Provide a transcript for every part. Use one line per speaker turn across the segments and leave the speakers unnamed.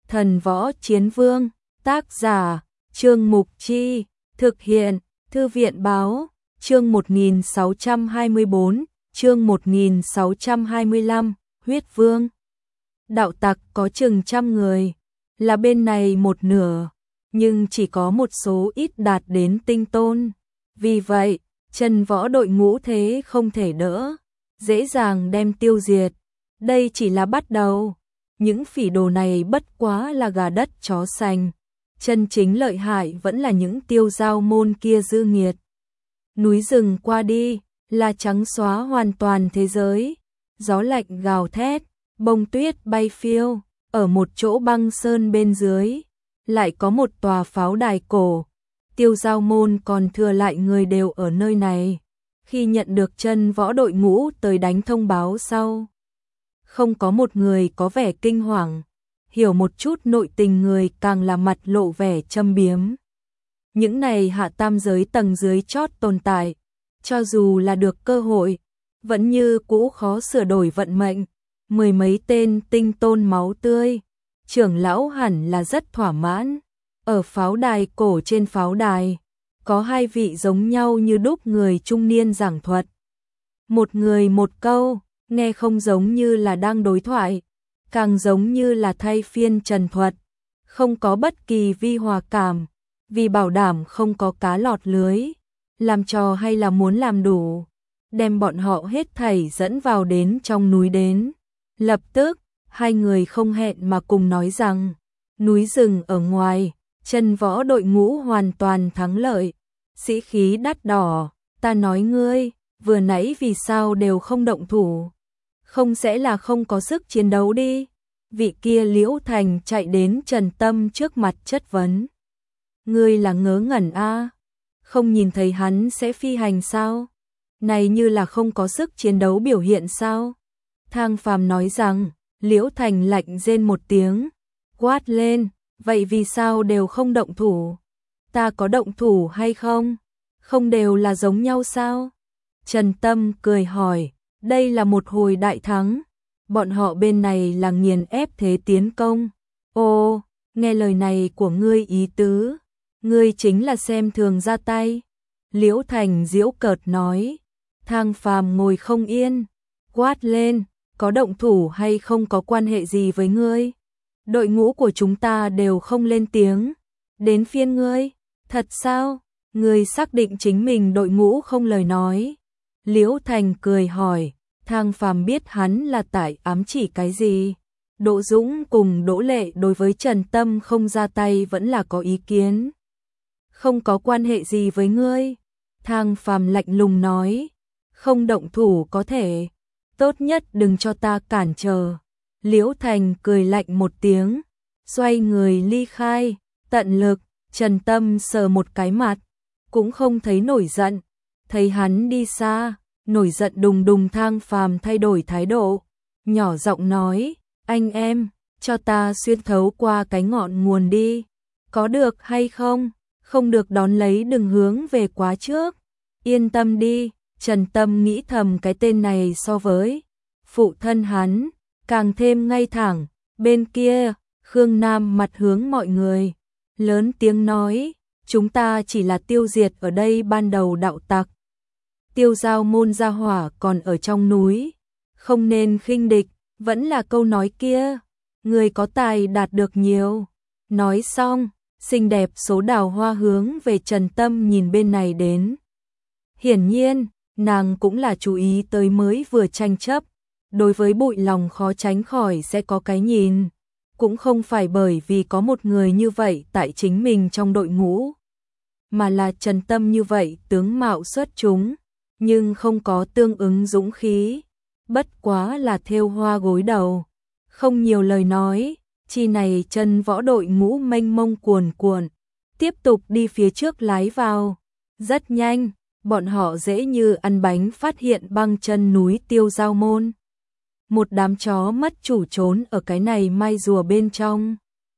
Thần Võ Chiến Vương, tác giả, Trương Mục Chi, thực hiện, Thư viện Báo, chương 1624, chương 1625, Huyết Vương. Đạo tặc có chừng 100 người, là bên này một nửa, nhưng chỉ có một số ít đạt đến tinh tôn. Vì vậy, Trần Võ đội ngũ thế không thể đỡ, dễ dàng đem tiêu diệt. Đây chỉ là bắt đầu. Những phỉ đồ này bất quá là gà đất chó sành. Chân chính lợi hại vẫn là những tiêu giao môn kia dư nghiệt. Núi rừng qua đi, là trắng xóa hoàn toàn thế giới. Gió lạnh gào thét, bông tuyết bay phiêu. Ở một chỗ băng sơn bên dưới, lại có một tòa pháo đài cổ. Tiêu giao môn còn thừa lại người đều ở nơi này. Khi nhận được Trần Võ đội ngũ tới đánh thông báo sau, không có một người có vẻ kinh hoàng, hiểu một chút nội tình người càng là mặt lộ vẻ châm biếm. Những này hạ tam giới tầng dưới chót tồn tại, cho dù là được cơ hội, vẫn như cũ khó sửa đổi vận mệnh. Mười mấy tên tinh tôn máu tươi, trưởng lão hẳn là rất thỏa mãn. Ở pháo đài cổ, trên pháo đài, có hai vị giống nhau như đúc người trung niên giảng thuật. Một người một câu, nghe không giống như là đang đối thoại, càng giống như là thay phiên trần thuật, không có bất kỳ vi hòa cảm, vì bảo đảm không có cá lọt lưới, làm trò hay là muốn làm đủ, đem bọn họ hết thảy dẫn vào đến trong núi đến. Lập tức, hai người không hẹn mà cùng nói rằng, núi rừng ở ngoài, Trần Võ đội ngũ hoàn toàn thắng lợi, sĩ khí đắt đỏ. Ta nói ngươi, vừa nãy vì sao đều không động thủ? Không sẽ là không có sức chiến đấu đi? Vị kia Liễu Thành chạy đến Trần Tâm trước mặt chất vấn. Ngươi là ngớ ngẩn a? Không nhìn thấy hắn sẽ phi hành sao? Này như là không có sức chiến đấu biểu hiện sao? Thang Phàm nói rằng, Liễu Thành lạnh rên một tiếng, quát lên, vậy vì sao đều không động thủ? Ta có động thủ hay không? Không đều là giống nhau sao? Trần Tâm cười hỏi, đây là một hồi đại thắng, bọn họ bên này là nghiền ép thế tiến công. Ô, nghe lời này của ngươi ý tứ, ngươi chính là xem thường ra tay. Liễu Thành giễu cợt nói. Thang Phàm ngồi không yên, quát lên, có động thủ hay không có quan hệ gì với ngươi? Đội ngũ của chúng ta đều không lên tiếng, đến phiên ngươi, thật sao? Ngươi xác định chính mình đội ngũ không lời nói? Liễu Thành cười hỏi. Thang Phàm biết hắn là tại ám chỉ cái gì. Đỗ Dũng cùng Đỗ Lệ đối với Trần Tâm không ra tay vẫn là có ý kiến. Không có quan hệ gì với ngươi. Thang Phàm lạnh lùng nói, không động thủ có thể, tốt nhất đừng cho ta cản trở. Liễu Thành cười lạnh một tiếng, xoay người ly khai. Tận lực, Trần Tâm sờ một cái mặt, cũng không thấy nổi giận. Thấy hắn đi xa, nổi giận đùng đùng. Thang Phàm thay đổi thái độ, nhỏ giọng nói, anh em, cho ta xuyên thấu qua cái ngọn nguồn đi, có được hay không? Không được đón lấy đừng hướng về quá trước. Yên tâm đi. Trần Tâm nghĩ thầm, cái tên này so với phụ thân hắn càng thêm ngay thẳng. Bên kia, Khương Nam mặt hướng mọi người, lớn tiếng nói, chúng ta chỉ là tiêu diệt ở đây ban đầu đạo tặc. Tiêu giao môn gia hỏa còn ở trong núi, không nên khinh địch, vẫn là câu nói kia, người có tài đạt được nhiều. Nói xong, xinh đẹp số đào hoa hướng về Trần Tâm nhìn bên này đến. Hiển nhiên, nàng cũng là chú ý tới mới vừa tranh chấp, đối với Bụi Lòng khó tránh khỏi sẽ có cái nhìn, cũng không phải bởi vì có một người như vậy tại chính mình trong đội ngũ, mà là Trần Tâm như vậy tướng mạo xuất chúng, nhưng không có tương ứng dũng khí, bất quá là thêu hoa gối đầu, không nhiều lời nói. Chi này Trần Võ đội ngũ mênh mông cuồn cuộn, tiếp tục đi phía trước lái vào. Rất nhanh, bọn họ dễ như ăn bánh phát hiện băng chân núi Tiêu Giao Môn. Một đám chó mất chủ trốn ở cái này mai rùa bên trong.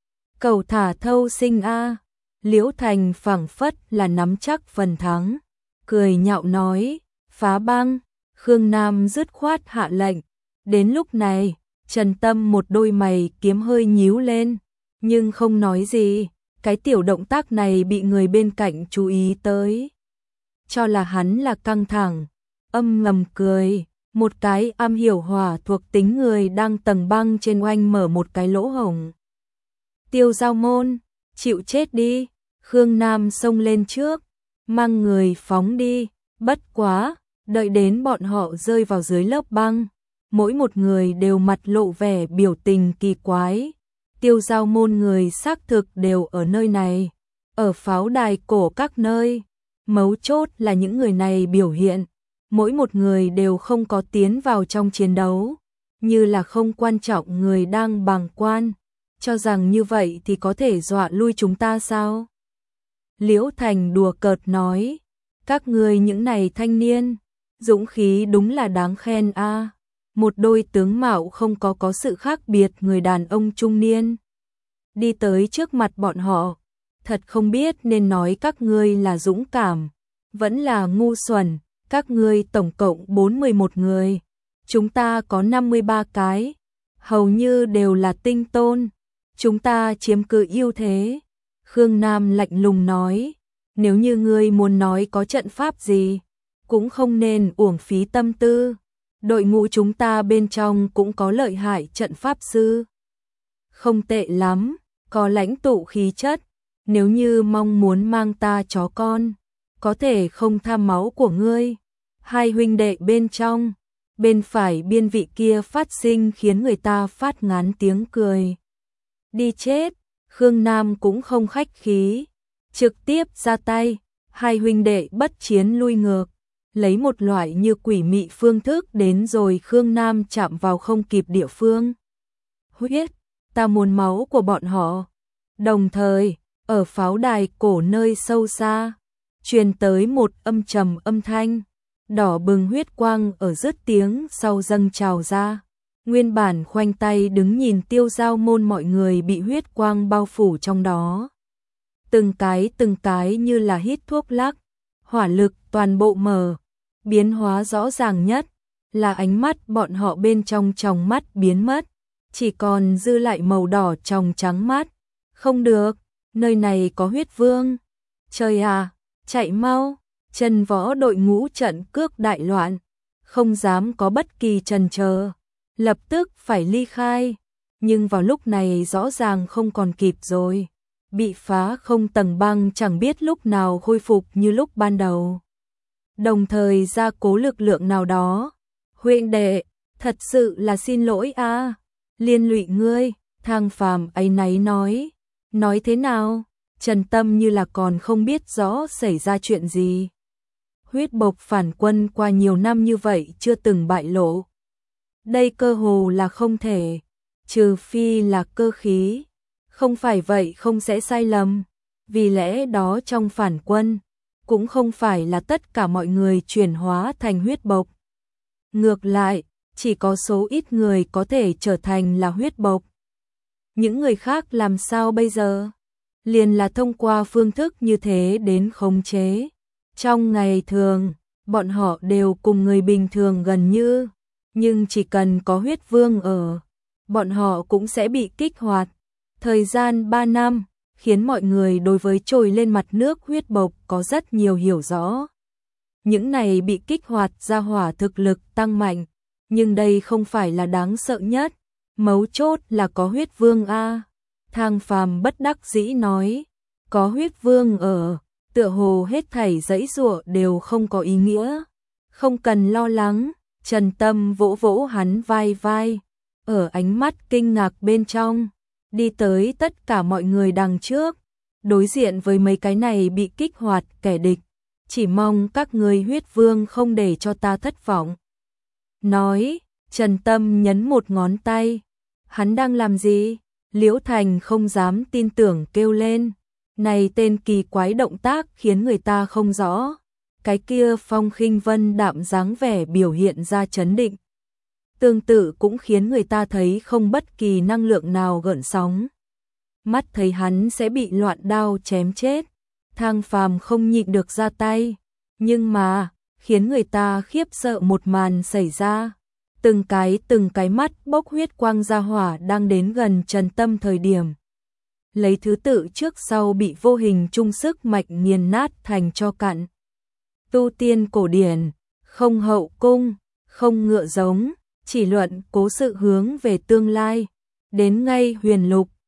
Cầu thả thâu sinh a. Liễu Thành phảng phất là nắm chắc phần thắng, cười nhạo nói, phá băng. Khương Nam dứt khoát hạ lệnh. Đến lúc này, Trần Tâm một đôi mày kiếm hơi nhíu lên, nhưng không nói gì. Cái tiểu động tác này bị người bên cạnh chú ý tới, cho là hắn là căng thẳng, âm ngầm cười. Một cái am hiểu hỏa thuộc tính người đang tầng băng trên oanh mở một cái lỗ hổng. Tiêu Giao Môn, chịu chết đi. Khương Nam xông lên trước, mang người phóng đi. Bất quá, đợi đến bọn họ rơi vào dưới lớp băng, mỗi một người đều mặt lộ vẻ biểu tình kỳ quái. Tiêu Giao Môn người xác thực đều ở nơi này, ở pháo đài cổ các nơi. Mấu chốt là những người này biểu hiện, mỗi một người đều không có tiến vào trong chiến đấu, như là không quan trọng người đang bàng quan, cho rằng như vậy thì có thể dọa lui chúng ta sao? Liễu Thành đùa cợt nói, các người những này thanh niên, dũng khí đúng là đáng khen a. Một đôi tướng mạo không có sự khác biệt người đàn ông trung niên đi tới trước mặt bọn họ, thật không biết nên nói các ngươi là dũng cảm, vẫn là ngu xuẩn. Các ngươi tổng cộng 41 người, chúng ta có 53 cái, hầu như đều là tinh tôn, chúng ta chiếm cứ ưu thế. Khương Nam lạnh lùng nói, nếu như ngươi muốn nói có trận pháp gì, cũng không nên uổng phí tâm tư, đội ngũ chúng ta bên trong cũng có lợi hại trận pháp sư. Không tệ lắm, có lãnh tụ khí chất, nếu như mong muốn mang ta chó con, có thể không tham máu của ngươi. Hai huynh đệ bên trong, bên phải biên vị kia phát sinh khiến người ta phát ngán tiếng cười. Đi chết, Khương Nam cũng không khách khí, trực tiếp ra tay, hai huynh đệ bất chiến lui ngược, lấy một loại như quỷ mị phương thức đến rồi Khương Nam chạm vào không kịp địa phương. Huyết, ta muốn máu của bọn họ. Đồng thời, ở pháo đài cổ nơi sâu xa, truyền tới một âm trầm âm thanh, đỏ bừng huyết quang ở dứt tiếng sau dâng trào ra. Nguyên bản khoanh tay đứng nhìn Tiêu Giao Môn mọi người bị huyết quang bao phủ trong đó. Từng cái như là hít thuốc lắc, hỏa lực toàn bộ mở, biến hóa rõ ràng nhất là ánh mắt bọn họ bên trong tròng mắt biến mất, chỉ còn dư lại màu đỏ tròng trắng mắt. Không được, nơi này có huyết vương. Trời à, chạy mau. Chân võ đội ngũ trận cước đại loạn, không dám có bất kỳ chần chờ, lập tức phải ly khai, nhưng vào lúc này rõ ràng không còn kịp rồi, bị phá không tầng băng chẳng biết lúc nào khôi phục như lúc ban đầu. Đồng thời gia cố lực lượng nào đó, huynh đệ, thật sự là xin lỗi a, liên lụy ngươi. Thang Phàm áy náy nói thế nào? Trần Tâm như là còn không biết rõ xảy ra chuyện gì. Huyết bộc phản quân qua nhiều năm như vậy chưa từng bại lộ. Đây cơ hồ là không thể, trừ phi là cơ khí. Không phải vậy không sẽ sai lầm. Vì lẽ đó trong phản quân, cũng không phải là tất cả mọi người chuyển hóa thành huyết bộc. Ngược lại, chỉ có số ít người có thể trở thành là huyết bộc. Những người khác làm sao bây giờ? Liền là thông qua phương thức như thế đến khống chế. Trong ngày thường, bọn họ đều cùng người bình thường gần như, nhưng chỉ cần có huyết vương ở, bọn họ cũng sẽ bị kích hoạt. Thời gian 3 năm, khiến mọi người đối với trồi lên mặt nước huyết bộc có rất nhiều hiểu rõ. Những này bị kích hoạt ra hỏa thực lực tăng mạnh, nhưng đây không phải là đáng sợ nhất, mấu chốt là có huyết vương a. Thang Phàm bất đắc dĩ nói, có huyết vương ở, tựa hồ hết thảy giãy giụa đều không có ý nghĩa. Không cần lo lắng, Trần Tâm vỗ vỗ hắn vai, ở ánh mắt kinh ngạc bên trong, đi tới tất cả mọi người đằng trước, đối diện với mấy cái này bị kích hoạt kẻ địch, chỉ mong các ngươi huyết vương không để cho ta thất vọng. Nói, Trần Tâm nhấn một ngón tay, hắn đang làm gì? Liễu Thành không dám tin tưởng kêu lên, này tên kỳ quái động tác khiến người ta không rõ. Cái kia Phong Khinh Vân đạm dáng vẻ biểu hiện ra chấn định, tương tự cũng khiến người ta thấy không bất kỳ năng lượng nào gợn sóng. Mắt thấy hắn sẽ bị loạn đao chém chết, Thang Phàm không nhịn được ra tay, nhưng mà khiến người ta khiếp sợ một màn xảy ra. Từng cái mắt bốc huyết quang ra hỏa đang đến gần Trần Tâm thời điểm, lấy thứ tự trước sau bị vô hình chung sức mạnh nghiền nát thành tro cặn. Tu tiên cổ điển, không hậu cung, không ngựa giống, chỉ luận cố sự hướng về tương lai. Đến ngay huyền lục,